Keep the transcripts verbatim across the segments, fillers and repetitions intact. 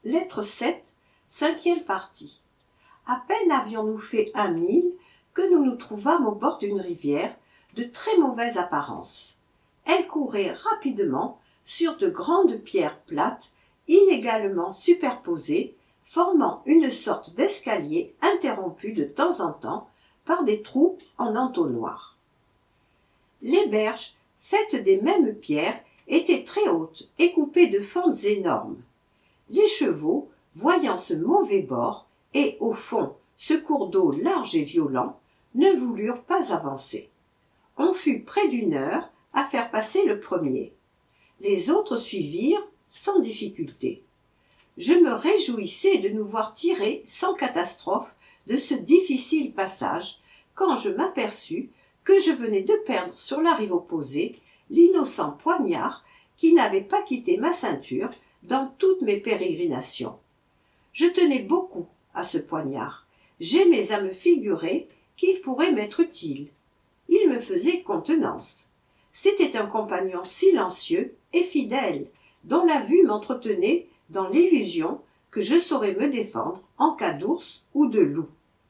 Lettre sept, cinquième partie. À peine avions-nous fait un mille que nous nous trouvâmes au bord d'une rivière de très mauvaise apparence. Elle courait rapidement sur de grandes pierres plates, inégalement superposées, formant une sorte d'escalier interrompu de temps en temps par des trous en entonnoir. Les berges, faites des mêmes pierres, étaient très hautes et coupées de fentes énormes. Les chevaux, voyant ce mauvais bord et, au fond, ce cours d'eau large et violent, ne voulurent pas avancer. On fut près d'une heure à faire passer le premier. Les autres suivirent sans difficulté. Je me réjouissais de nous voir tirer sans catastrophe de ce difficile passage quand je m'aperçus que je venais de perdre sur la rive opposée l'innocent poignard qui n'avait pas quitté ma ceinture dans toutes mes pérégrinations. Je tenais beaucoup à ce poignard. J'aimais à me figurer qu'il pourrait m'être utile. Il me faisait contenance. C'était un compagnon silencieux et fidèle, dont la vue m'entretenait dans l'illusion que je saurais me défendre en cas d'ours ou de loup.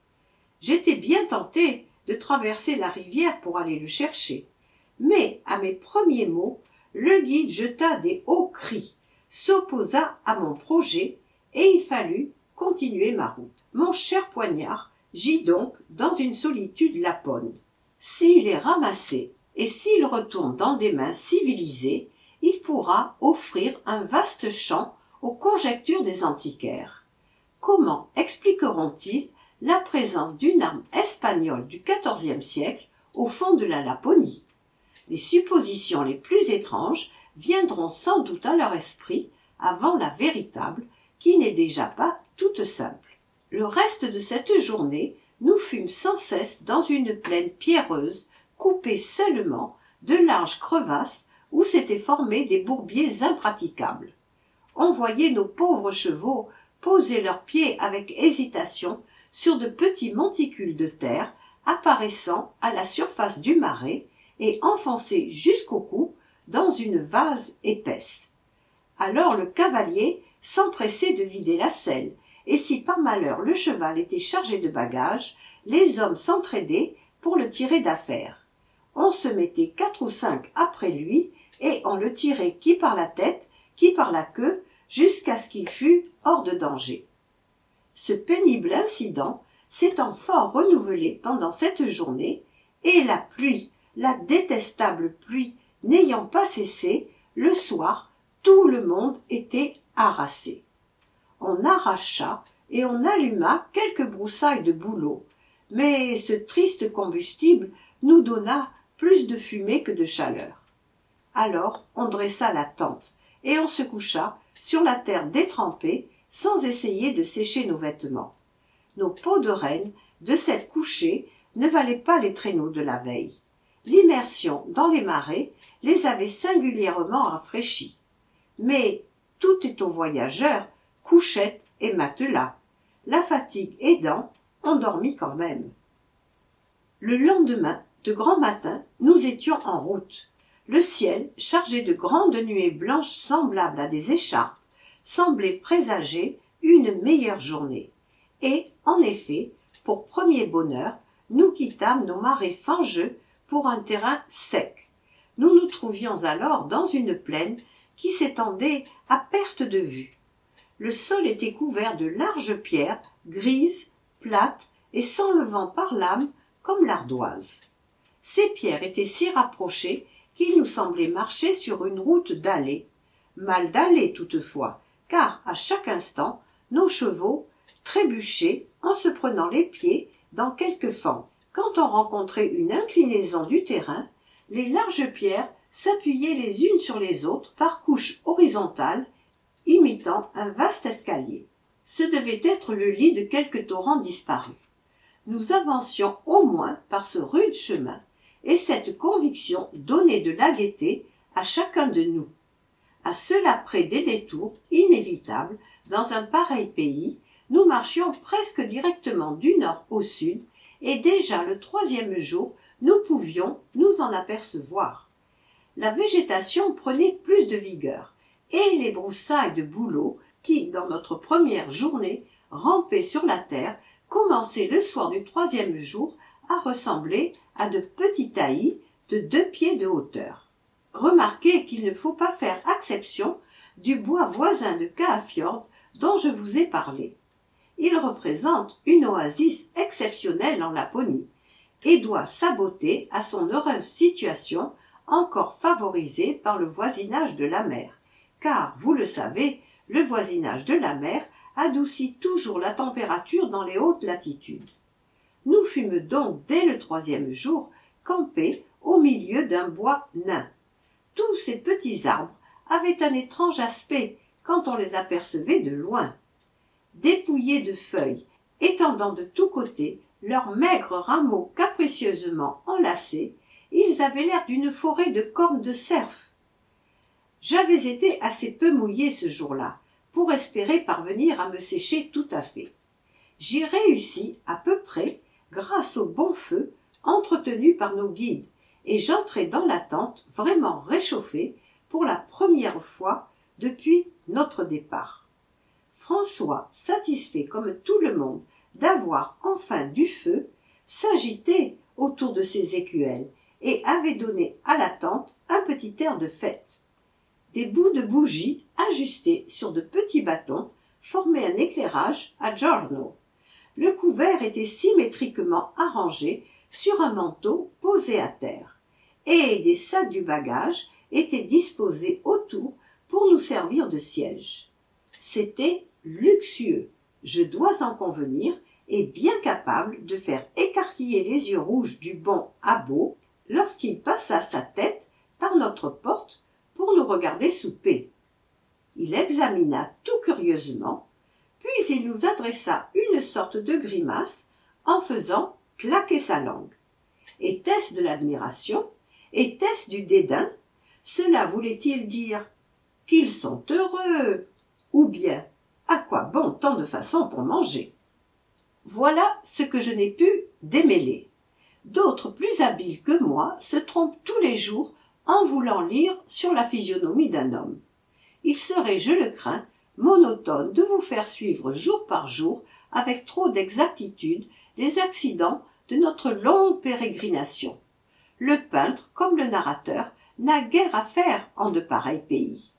J'étais bien tenté de traverser la rivière pour aller le chercher, mais à mes premiers mots, le guide jeta des hauts cris, s'opposa à mon projet, et il fallut continuer ma route. Mon cher poignard gît donc dans une solitude lapone. S'il est ramassé et s'il retourne dans des mains civilisées, il pourra offrir un vaste champ aux conjectures des antiquaires. Comment expliqueront-ils la présence d'une arme espagnole du quatorzième siècle au fond de la Laponie? Les suppositions les plus étranges viendront sans doute à leur esprit avant la véritable, qui n'est déjà pas toute simple. Le reste de cette journée, nous fûmes sans cesse dans une plaine pierreuse, coupée seulement de larges crevasses où s'étaient formés des bourbiers impraticables. On voyait nos pauvres chevaux poser leurs pieds avec hésitation sur de petits monticules de terre apparaissant à la surface du marais et enfoncés jusqu'au cou dans une vase épaisse. Alors le cavalier s'empressait de vider la selle, et si par malheur le cheval était chargé de bagages, les hommes s'entraidaient pour le tirer d'affaire. On se mettait quatre ou cinq après lui, et on le tirait qui par la tête, qui par la queue, jusqu'à ce qu'il fût hors de danger. Ce pénible incident s'étant fort renouvelé pendant cette journée, et la pluie, la détestable pluie, n'ayant pas cessé, le soir, tout le monde était harassé. On arracha et on alluma quelques broussailles de bouleau, mais ce triste combustible nous donna plus de fumée que de chaleur. Alors on dressa la tente, et on se coucha sur la terre détrempée sans essayer de sécher nos vêtements. Nos peaux de reine, de cette couchée, ne valaient pas les traîneaux de la veille. L'immersion dans les marais les avait singulièrement rafraîchis. Mais tout est aux voyageurs, couchettes et matelas. La fatigue aidant, on dormit quand même. Le lendemain, de grand matin, nous étions en route. Le ciel, chargé de grandes nuées blanches semblables à des écharpes, semblait présager une meilleure journée. Et, en effet, pour premier bonheur, nous quittâmes nos marais fangeux pour un terrain sec. Nous nous trouvions alors dans une plaine qui s'étendait à perte de vue. Le sol était couvert de larges pierres, grises, plates et s'enlevant par lames comme l'ardoise. Ces pierres étaient si rapprochées qu'il nous semblait marcher sur une route dallée. Mal dallée toutefois, car à chaque instant, nos chevaux trébuchaient en se prenant les pieds dans quelques fentes. Quand on rencontrait une inclinaison du terrain, les larges pierres s'appuyaient les unes sur les autres par couches horizontales, imitant un vaste escalier. Ce devait être le lit de quelque torrent disparu. Nous avancions au moins par ce rude chemin, et cette conviction donnait de la gaieté à chacun de nous. À cela près des détours inévitables, dans un pareil pays, nous marchions presque directement du nord au sud, et déjà le troisième jour, nous pouvions nous en apercevoir. La végétation prenait plus de vigueur, et les broussailles de bouleau qui, dans notre première journée, rampait sur la terre, commençaient le soir du troisième jour à ressembler à de petits taillis de deux pieds de hauteur. Remarquez qu'il ne faut pas faire exception du bois voisin de Kaafjord dont je vous ai parlé. Il représente une oasis exceptionnelle en Laponie et doit sa beauté à son heureuse situation encore favorisée par le voisinage de la mer, car, vous le savez, le voisinage de la mer adoucit toujours la température dans les hautes latitudes. Nous fûmes donc dès le troisième jour campés au milieu d'un bois nain. Tous ces petits arbres avaient un étrange aspect quand on les apercevait de loin. Dépouillés de feuilles, étendant de tous côtés leurs maigres rameaux capricieusement enlacés, ils avaient l'air d'une forêt de cornes de cerf. J'avais été assez peu mouillé ce jour-là pour espérer parvenir à me sécher tout à fait. J'y réussis à peu près grâce au bon feu entretenu par nos guides, et j'entrai dans la tente vraiment réchauffé pour la première fois depuis notre départ. François, satisfait comme tout le monde d'avoir enfin du feu, s'agitait autour de ses écuelles et avait donné à la tente un petit air de fête. Des bouts de bougies ajustés sur de petits bâtons formaient un éclairage à giorno. Le couvert était symétriquement arrangé sur un manteau posé à terre, et des sacs du bagage étaient disposés autour pour nous servir de siège. C'était luxueux, je dois en convenir, et bien capable de faire écarquiller les yeux rouges du bon abo lorsqu'il passa sa tête par notre porte pour nous regarder souper. Il examina tout curieusement, puis il nous adressa une sorte de grimace en faisant claquer sa langue. Était-ce de l'admiration? Était-ce du dédain? Cela voulait-il dire qu'ils sont heureux? Ou bien, à quoi bon tant de façons pour manger? Voilà ce que je n'ai pu démêler. D'autres plus habiles que moi se trompent tous les jours en voulant lire sur la physionomie d'un homme. Il serait, je le crains, monotone de vous faire suivre jour par jour, avec trop d'exactitude, les accidents de notre longue pérégrination. Le peintre, comme le narrateur, n'a guère à faire en de pareils pays.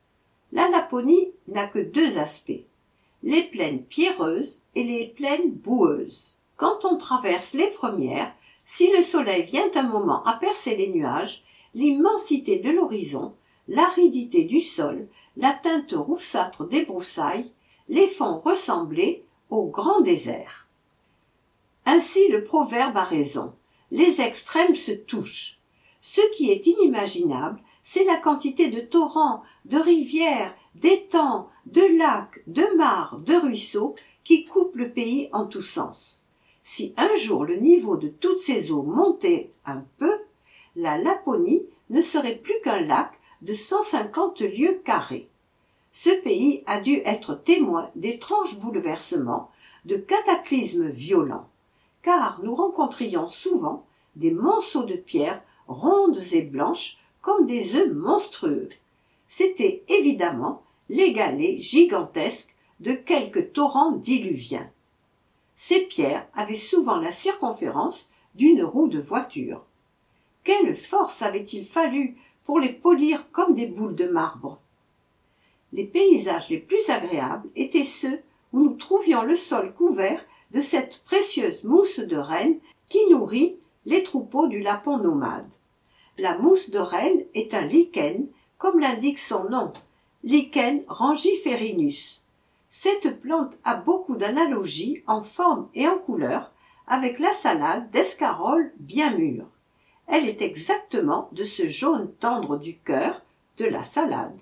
La Laponie n'a que deux aspects, les plaines pierreuses et les plaines boueuses. Quand on traverse les premières, si le soleil vient un moment à percer les nuages, l'immensité de l'horizon, l'aridité du sol, la teinte roussâtre des broussailles, les font ressembler au grand désert. Ainsi le proverbe a raison, les extrêmes se touchent. Ce qui est inimaginable, c'est la quantité de torrents, de rivières, d'étangs, de lacs, de mares, de ruisseaux qui coupent le pays en tous sens. Si un jour le niveau de toutes ces eaux montait un peu, la Laponie ne serait plus qu'un lac de cent cinquante lieues carrées. Ce pays a dû être témoin d'étranges bouleversements, de cataclysmes violents, car nous rencontrions souvent des monceaux de pierres rondes et blanches comme des œufs monstrueux. C'étaient évidemment les galets gigantesques de quelques torrents diluviens. Ces pierres avaient souvent la circonférence d'une roue de voiture. Quelle force avait-il fallu pour les polir comme des boules de marbre? Les paysages les plus agréables étaient ceux où nous trouvions le sol couvert de cette précieuse mousse de renne qui nourrit les troupeaux du lapon nomade. La mousse de renne est un lichen, comme l'indique son nom, Lichen rangiferinus. Cette plante a beaucoup d'analogies en forme et en couleur avec la salade d'escarole bien mûre. Elle est exactement de ce jaune tendre du cœur de la salade.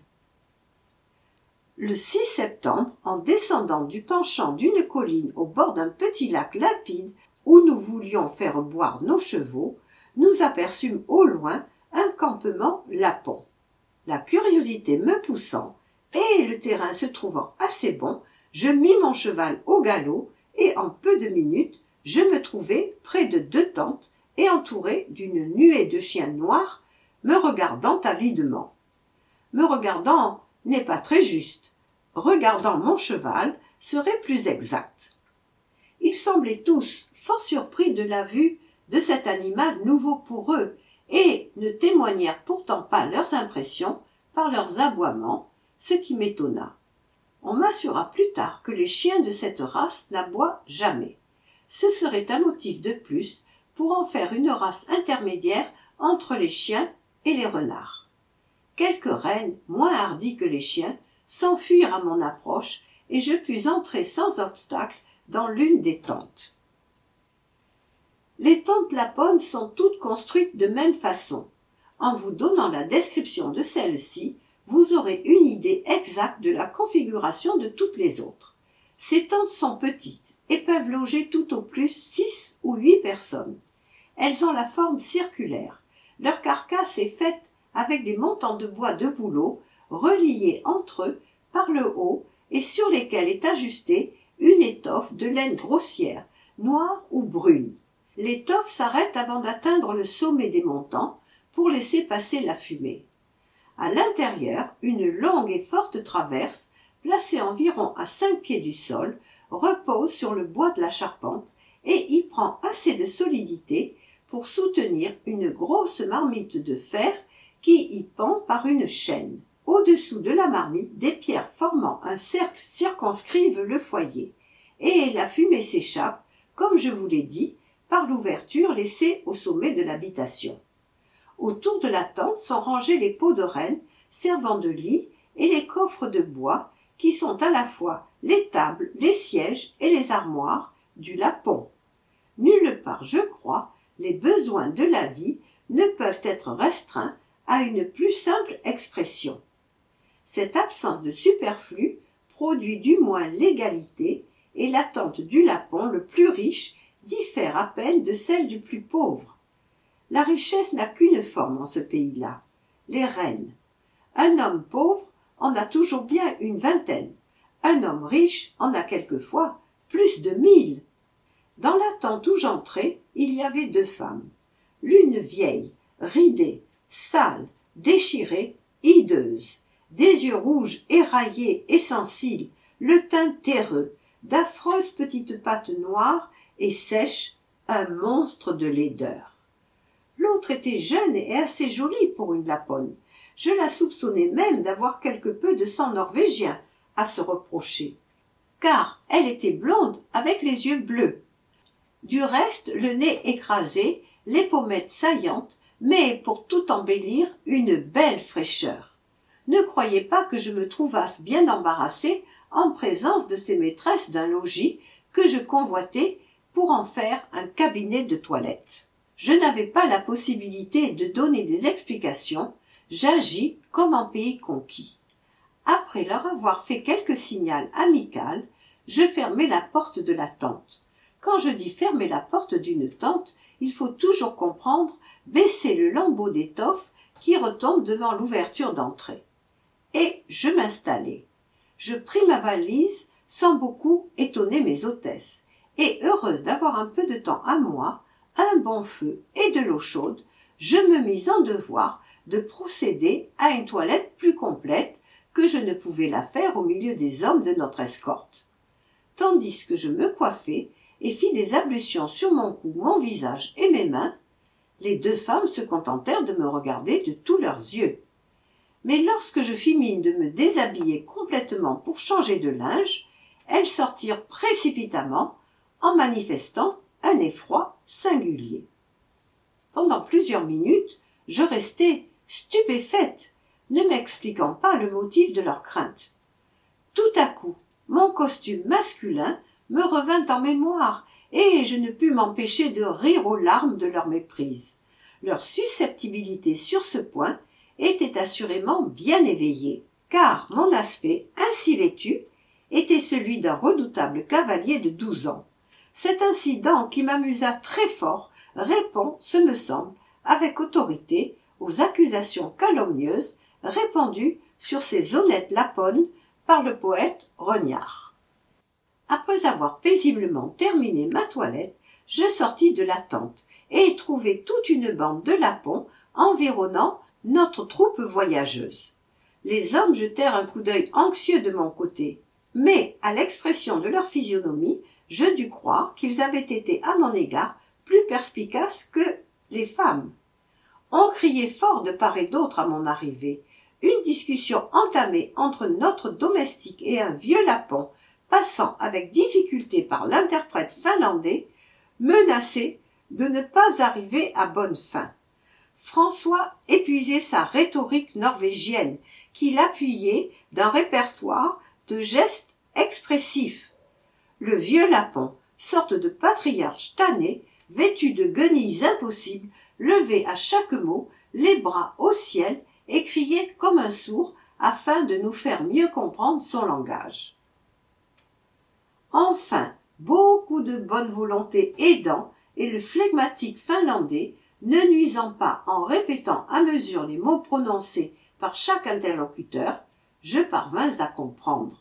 Le six septembre, en descendant du penchant d'une colline au bord d'un petit lac limpide où nous voulions faire boire nos chevaux, nous aperçûmes au loin un campement lapon. La curiosité me poussant et le terrain se trouvant assez bon, je mis mon cheval au galop et en peu de minutes, je me trouvai près de deux tentes et entouré d'une nuée de chiens noirs me regardant avidement. Me regardant n'est pas très juste. regardant mon cheval, serait plus exact. Ils semblaient tous fort surpris de la vue de cet animal nouveau pour eux, et ne témoignèrent pourtant pas leurs impressions par leurs aboiements, ce qui m'étonna. On m'assura plus tard que les chiens de cette race n'aboient jamais. Ce serait un motif de plus pour en faire une race intermédiaire entre les chiens et les renards. Quelques rennes, moins hardies que les chiens, s'enfuirent à mon approche, et je pus entrer sans obstacle dans l'une des tentes. Les tentes lapones sont toutes construites de même façon. En vous donnant la description de celle-ci, vous aurez une idée exacte de la configuration de toutes les autres. Ces tentes sont petites et peuvent loger tout au plus six ou huit personnes. Elles ont la forme circulaire. Leur carcasse est faite avec des montants de bois de bouleau reliés entre eux par le haut et sur lesquels est ajustée une étoffe de laine grossière, noire ou brune. L'étoffe s'arrête avant d'atteindre le sommet des montants pour laisser passer la fumée. À l'intérieur, une longue et forte traverse, placée environ à cinq pieds du sol, repose sur le bois de la charpente et y prend assez de solidité pour soutenir une grosse marmite de fer qui y pend par une chaîne. Au-dessous de la marmite, des pierres formant un cercle circonscrivent le foyer, et la fumée s'échappe, comme je vous l'ai dit, par l'ouverture laissée au sommet de l'habitation. Autour de la tente sont rangés les pots de renne servant de lit et les coffres de bois qui sont à la fois les tables, les sièges et les armoires du lapon. Nulle part, je crois, les besoins de la vie ne peuvent être restreints à une plus simple expression. Cette absence de superflu produit du moins l'égalité, et la tente du lapon le plus riche diffère à peine de celle du plus pauvre. La richesse n'a qu'une forme en ce pays-là, les reines. Un homme pauvre en a toujours bien une vingtaine, un homme riche en a quelquefois plus de mille. Dans la tente où j'entrai, il y avait deux femmes, l'une vieille, ridée, sale, déchirée, hideuse, des yeux rouges éraillés et sans cils, le teint terreux, d'affreuses petites pattes noires et sèches, un monstre de laideur. L'autre était jeune et assez jolie pour une laponne. Je la soupçonnais même d'avoir quelque peu de sang norvégien à se reprocher, car elle était blonde avec les yeux bleus. Du reste, le nez écrasé, les pommettes saillantes, mais pour tout embellir, une belle fraîcheur. Ne croyez pas que je me trouvasse bien embarrassée en présence de ces maîtresses d'un logis que je convoitais pour en faire un cabinet de toilette. Je n'avais pas la possibilité de donner des explications, j'agis comme en pays conquis. Après leur avoir fait quelques signals amical, je fermai la porte de la tente. Quand je dis fermer la porte d'une tente, il faut toujours comprendre baisser le lambeau d'étoffe qui retombe devant l'ouverture d'entrée. Et je m'installai. Je pris ma valise sans beaucoup étonner mes hôtesses, et heureuse d'avoir un peu de temps à moi, un bon feu et de l'eau chaude, je me mis en devoir de procéder à une toilette plus complète que je ne pouvais la faire au milieu des hommes de notre escorte. Tandis que je me coiffais et fis des ablutions sur mon cou, mon visage et mes mains, les deux femmes se contentèrent de me regarder de tous leurs yeux. Mais lorsque je fis mine de me déshabiller complètement pour changer de linge, elles sortirent précipitamment en manifestant un effroi singulier. Pendant plusieurs minutes, je restai stupéfaite, ne m'expliquant pas le motif de leur crainte. Tout à coup, mon costume masculin me revint en mémoire, et je ne pus m'empêcher de rire aux larmes de leur méprise. Leur susceptibilité sur ce point était assurément bien éveillée, car mon aspect, ainsi vêtu, était celui d'un redoutable cavalier de douze ans. Cet incident, qui m'amusa très fort, répond, ce me semble, avec autorité, aux accusations calomnieuses répandues sur ces honnêtes lapones par le poète Rognard. Après avoir paisiblement terminé ma toilette, je sortis de la tente et trouvai toute une bande de lapons environnant notre troupe voyageuse. Les hommes jetèrent un coup d'œil anxieux de mon côté, mais à l'expression de leur physionomie, je dus croire qu'ils avaient été à mon égard plus perspicaces que les femmes. On criait fort de part et d'autre à mon arrivée. Une discussion entamée entre notre domestique et un vieux lapon, passant avec difficulté par l'interprète finlandais, menaçait de ne pas arriver à bonne fin. François épuisait sa rhétorique norvégienne, qu'il appuyait d'un répertoire de gestes expressifs. Le vieux lapon, sorte de patriarche tanné, vêtu de guenilles impossibles, levait à chaque mot les bras au ciel et criait comme un sourd afin de nous faire mieux comprendre son langage. Enfin, beaucoup de bonne volonté aidant, et le flegmatique finlandais, ne nuisant pas en répétant à mesure les mots prononcés par chaque interlocuteur, je parvins à comprendre.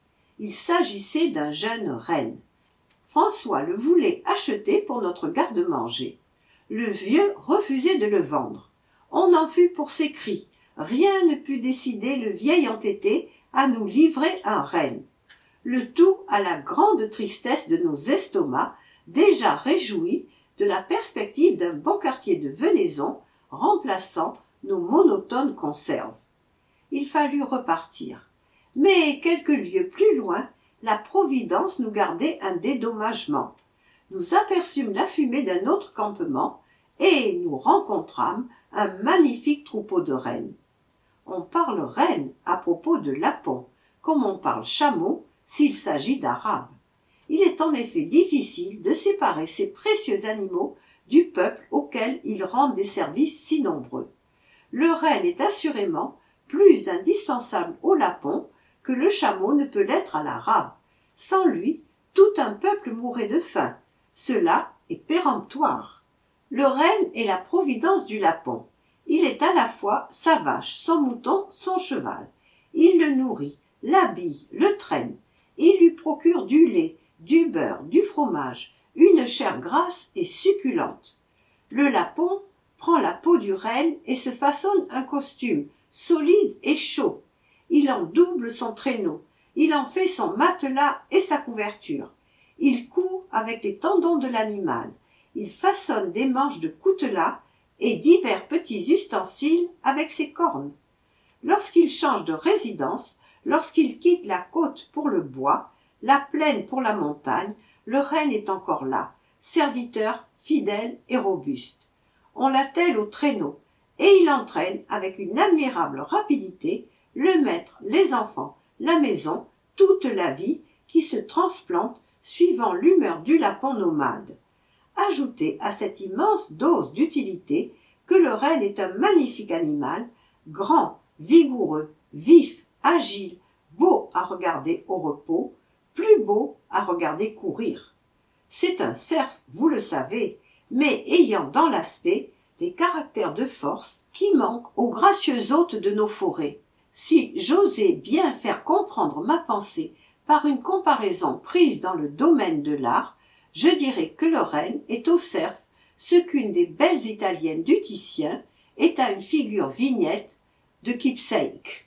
Il s'agissait d'un jeune renne. François le voulait acheter pour notre garde-manger. Le vieux refusait de le vendre. On en fut pour ses cris. Rien ne put décider le vieil entêté à nous livrer un renne. Le tout à la grande tristesse de nos estomacs, déjà réjouis de la perspective d'un bon quartier de venaison remplaçant nos monotones conserves. Il fallut repartir. Mais quelques lieues plus loin, la Providence nous gardait un dédommagement. Nous aperçûmes la fumée d'un autre campement et nous rencontrâmes un magnifique troupeau de rennes. On parle rennes à propos de lapons, comme on parle chameau s'il s'agit d'arabes. Il est en effet difficile de séparer ces précieux animaux du peuple auquel ils rendent des services si nombreux. Le renne est assurément plus indispensable au lapon que le chameau ne peut l'être à l'arabe. Sans lui, tout un peuple mourrait de faim. Cela est péremptoire. Le renne est la providence du lapon. Il est à la fois sa vache, son mouton, son cheval. Il le nourrit, l'habille, le traîne. Il lui procure du lait, du beurre, du fromage, une chair grasse et succulente. Le lapon prend la peau du renne et se façonne un costume solide et chaud. Il en double son traîneau, il en fait son matelas et sa couverture. Il coud avec les tendons de l'animal. Il façonne des manches de coutelas et divers petits ustensiles avec ses cornes. Lorsqu'il change de résidence, lorsqu'il quitte la côte pour le bois, la plaine pour la montagne, le renne est encore là, serviteur fidèle et robuste. On l'attelle au traîneau, et il entraîne avec une admirable rapidité le maître, les enfants, la maison, toute la vie qui se transplante suivant l'humeur du lapon nomade. Ajoutez à cette immense dose d'utilité que le renne est un magnifique animal, grand, vigoureux, vif, agile, beau à regarder au repos, plus beau à regarder courir. C'est un cerf, vous le savez, mais ayant dans l'aspect les caractères de force qui manquent aux gracieux hôtes de nos forêts. Si j'osais bien faire comprendre ma pensée par une comparaison prise dans le domaine de l'art, je dirais que le renne est au cerf ce qu'une des belles italiennes du Titien est à une figure vignette de Keepsake.